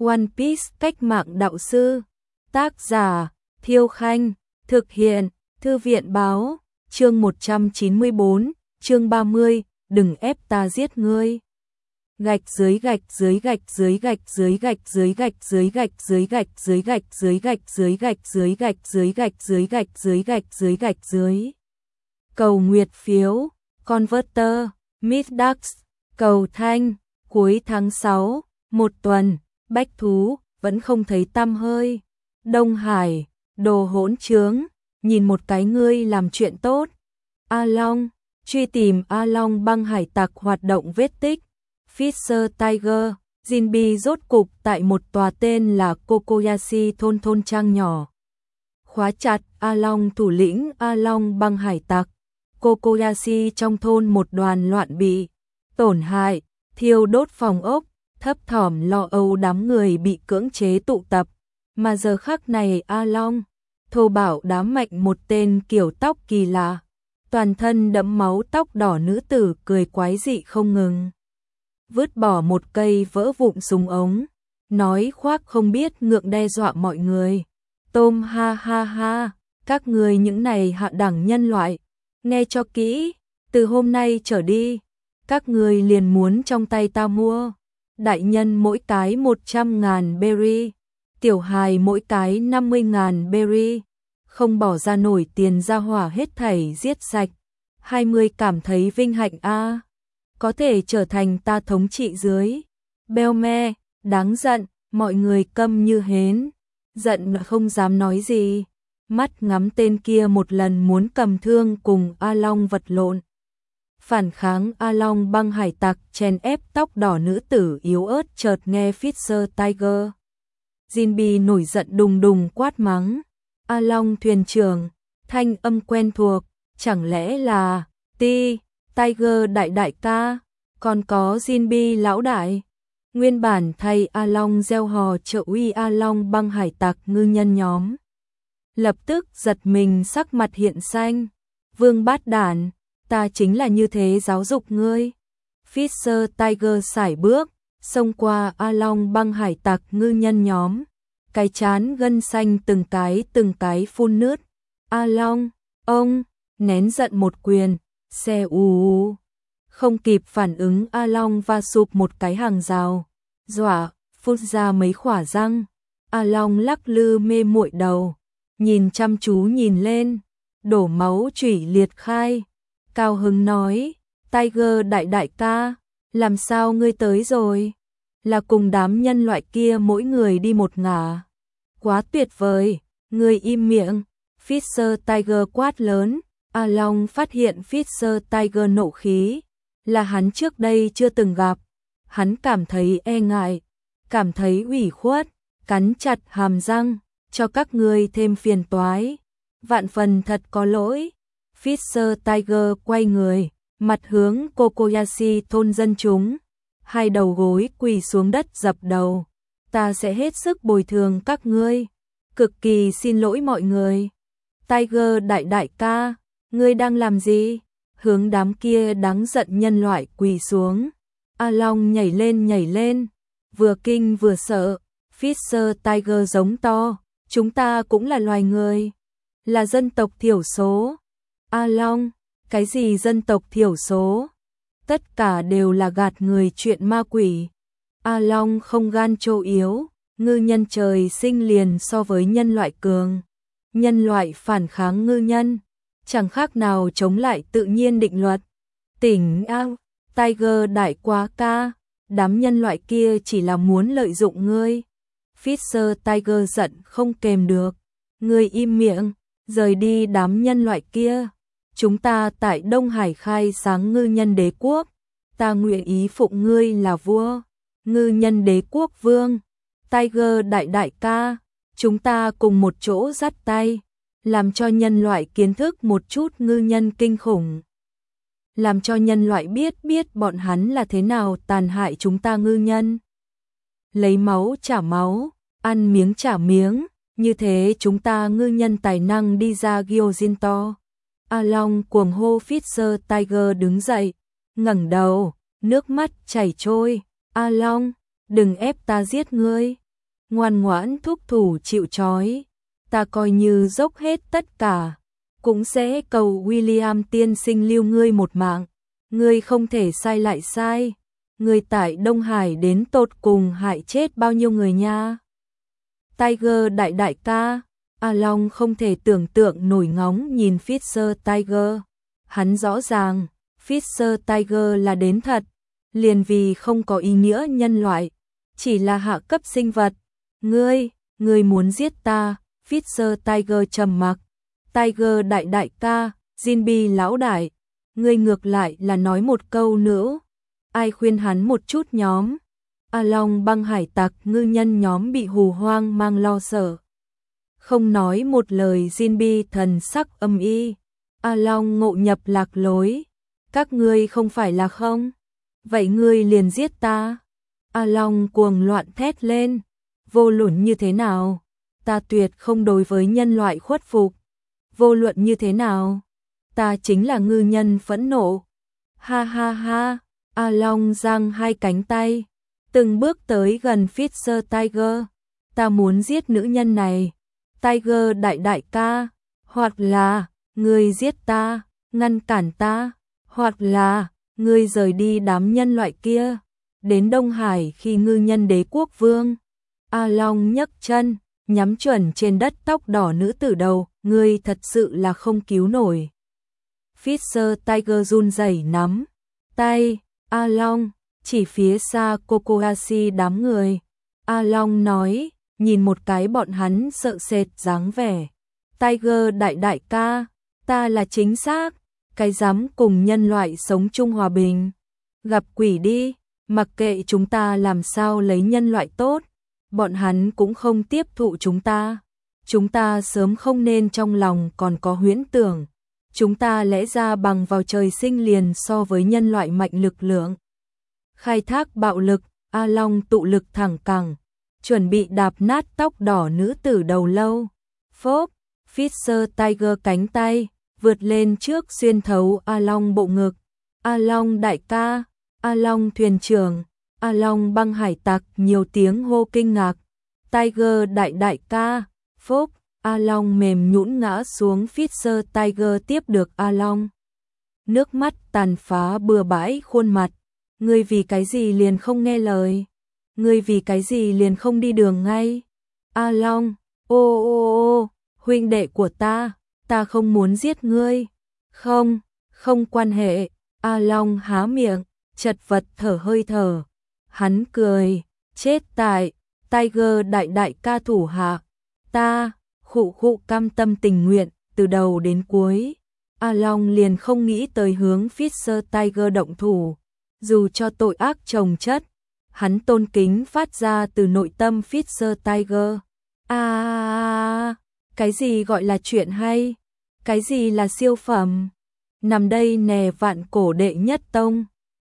One Piece cách mạng đạo sư. Tác giả, Thiêu Khanh. Thực hiện, Thư viện Báo. Chương 194, chương 30, đừng ép ta giết ngươi. Gạch dưới gạch dưới gạch dưới gạch dưới gạch dưới gạch dưới gạch dưới gạch dưới gạch dưới gạch dưới gạch dưới gạch dưới gạch dưới gạch dưới gạch dưới gạch dưới. Cầu nguyệt phiếu, Converter, Middax, cầu thanh, cuối tháng 6, một tuần, bách thú, vẫn không thấy tăm hơi. Đông Hải, đồ hỗn trướng, nhìn một cái ngươi làm chuyện tốt. A Long, truy tìm A Long băng hải tặc hoạt động vết tích. Fisher Tiger, Jinbe rốt cục tại một tòa tên là Kokoyashi thôn trang nhỏ. Khóa chặt A Long thủ lĩnh A Long băng hải tặc. Kokoyashi trong thôn một đoàn loạn bị tổn hại, thiêu đốt phòng ốc, thấp thỏm lo âu đám người bị cưỡng chế tụ tập. Mà giờ khắc này A Long thô bạo đám mạnh một tên kiểu tóc kỳ lạ, toàn thân đẫm máu tóc đỏ nữ tử cười quái dị không ngừng. Vứt bỏ một cây vỡ vụn súng ống, nói khoác không biết ngượng đe dọa mọi người. Tôm ha ha ha, các người những này hạ đẳng nhân loại, nghe cho kỹ, từ hôm nay trở đi, các người liền muốn trong tay ta mua. Đại nhân mỗi cái 100.000 berry, tiểu hài mỗi cái 50.000 berry, không bỏ ra nổi tiền ra hỏa hết thảy giết sạch. 20 cảm thấy vinh hạnh a, có thể trở thành ta thống trị dưới. Belme, đáng giận, mọi người câm như hến, giận không dám nói gì. Mắt ngắm tên kia một lần muốn cầm thương cùng A Long vật lộn. Phản kháng A Long băng hải tặc chèn ép tóc đỏ nữ tử yếu ớt chợt nghe Fisher Tiger. Jinbe nổi giận đùng đùng quát mắng. A Long thuyền trưởng, thanh âm quen thuộc, chẳng lẽ là Tiger đại ca, còn có Jinbe lão đại. Nguyên bản thay A Long gieo hò trợ uy A Long băng hải tặc ngư nhân nhóm. Lập tức giật mình sắc mặt hiện xanh. Vương bát đản, ta chính là như thế giáo dục ngươi. Fisher Tiger sải bước, xông qua A Long băng hải tặc ngư nhân nhóm. Cái chán gân xanh từng cái phun nước. A Long, ông, nén giận một quyền, xe ù. Không kịp phản ứng A Long va sụp một cái hàng rào, dọa, phun ra mấy khỏa răng. A Long lắc lư mê muội đầu, nhìn chăm chú nhìn lên, đổ máu chủy liệt khai. Cao hứng nói, Tiger đại ca, làm sao ngươi tới rồi? Là cùng đám nhân loại kia mỗi người đi một ngả. Quá tuyệt vời, ngươi im miệng. Fisher Tiger quát lớn. A Long phát hiện Fisher Tiger nộ khí, là hắn trước đây chưa từng gặp. Hắn cảm thấy e ngại, cảm thấy ủy khuất, cắn chặt hàm răng, cho các ngươi thêm phiền toái. Vạn phần thật có lỗi. Fisher Tiger quay người, mặt hướng Kokoyashi thôn dân chúng, hai đầu gối quỳ xuống đất dập đầu. Ta sẽ hết sức bồi thường các ngươi, cực kỳ xin lỗi mọi người. Tiger đại ca, ngươi đang làm gì? Hướng đám kia đáng giận nhân loại quỳ xuống. A Long nhảy lên, vừa kinh vừa sợ. Fisher Tiger giống to, chúng ta cũng là loài người, là dân tộc thiểu số. A Long, cái gì dân tộc thiểu số? Tất cả đều là gạt người chuyện ma quỷ. A Long không gan trô yếu, ngư nhân trời sinh liền so với nhân loại cường. Nhân loại phản kháng ngư nhân, chẳng khác nào chống lại tự nhiên định luật. Tỉnh ao, Tiger đại quá ca, đám nhân loại kia chỉ là muốn lợi dụng ngươi. Fisher Tiger giận không kềm được. Ngươi im miệng, rời đi đám nhân loại kia. Chúng ta tại Đông Hải khai sáng ngư nhân đế quốc. Ta nguyện ý phụng ngươi là vua, ngư nhân đế quốc vương. Tiger đại ca, chúng ta cùng một chỗ dắt tay, làm cho nhân loại kiến thức một chút ngư nhân kinh khủng. Làm cho nhân loại biết bọn hắn là thế nào tàn hại chúng ta ngư nhân. Lấy máu trả máu, ăn miếng trả miếng, như thế chúng ta ngư nhân tài năng đi ra Gyojinto. A Long cuồng hô. Fisher Tiger đứng dậy, ngẩng đầu, nước mắt chảy trôi. A Long, đừng ép ta giết ngươi. ngoan ngoãn thúc thủ chịu trói. Ta coi như dốc hết tất cả, cũng sẽ cầu William tiên sinh lưu ngươi một mạng. Ngươi không thể sai lại sai. Ngươi tại Đông Hải đến tột cùng hại chết bao nhiêu người nha. Tiger đại ca. A Long không thể tưởng tượng nổi ngóng nhìn Fisher Tiger. Hắn rõ ràng, Fisher Tiger là đến thật, liền vì không có ý nghĩa nhân loại, chỉ là hạ cấp sinh vật. Ngươi muốn giết ta? Fisher Tiger trầm mặc. Tiger đại ca, Jinbi lão đại, ngươi ngược lại là nói một câu nữa. Ai khuyên hắn một chút nhóm. A Long băng hải tặc ngư nhân nhóm bị hù hoang mang lo sợ. Không nói một lời, Jinbi thần sắc âm y. A Long ngộ nhập lạc lối. Các ngươi không phải là không? Vậy ngươi liền giết ta. A Long cuồng loạn thét lên. Vô luận như thế nào, ta tuyệt không đối với nhân loại khuất phục. Vô luận như thế nào, ta chính là ngư nhân phẫn nộ. Ha ha ha. A Long giang hai cánh tay, từng bước tới gần Fisher Tiger. Ta muốn giết nữ nhân này. Tiger đại ca, hoặc là ngươi giết ta, ngăn cản ta, hoặc là ngươi rời đi đám nhân loại kia, đến Đông Hải khi ngư nhân đế quốc vương. A Long nhấc chân, nhắm chuẩn trên đất tóc đỏ nữ tử đầu, ngươi thật sự là không cứu nổi. Fisher Tiger run rẩy nắm tay A Long, chỉ phía xa Kokohashi đám người. A Long nói, nhìn một cái bọn hắn sợ sệt dáng vẻ. Tiger đại ca, ta là chính xác, cái dám cùng nhân loại sống chung hòa bình. Gặp quỷ đi, mặc kệ chúng ta làm sao lấy nhân loại tốt, bọn hắn cũng không tiếp thụ chúng ta. Chúng ta sớm không nên trong lòng còn có huyễn tưởng. Chúng ta lẽ ra bằng vào trời sinh liền so với nhân loại mạnh lực lượng. Khai thác bạo lực, A Long tụ lực thẳng cẳng, chuẩn bị đạp nát tóc đỏ nữ tử đầu lâu. Phốp, Fisher Tiger cánh tay, vượt lên trước xuyên thấu A Long bộ ngực. A Long đại ca, A Long thuyền trưởng, A Long băng hải tặc nhiều tiếng hô kinh ngạc. Tiger đại ca, phốp, A Long mềm nhũn ngã xuống. Fisher Tiger tiếp được A Long. Nước mắt tàn phá bừa bãi khuôn mặt. Ngươi vì cái gì liền không nghe lời? Ngươi vì cái gì liền không đi đường ngay? A Long, ô, huynh đệ của ta không muốn giết ngươi. Không quan hệ. A Long há miệng, chật vật thở hơi thở. Hắn cười, chết tại Tiger đại ca thủ hạ. Ta, khụ cam tâm tình nguyện, từ đầu đến cuối. A Long liền không nghĩ tới hướng Fisher Tiger động thủ. Dù cho tội ác chồng chất, hắn tôn kính phát ra từ nội tâm Fisher Tiger. Cái gì gọi là chuyện hay? Cái gì là siêu phẩm? Nằm đây nè vạn cổ đệ nhất tông.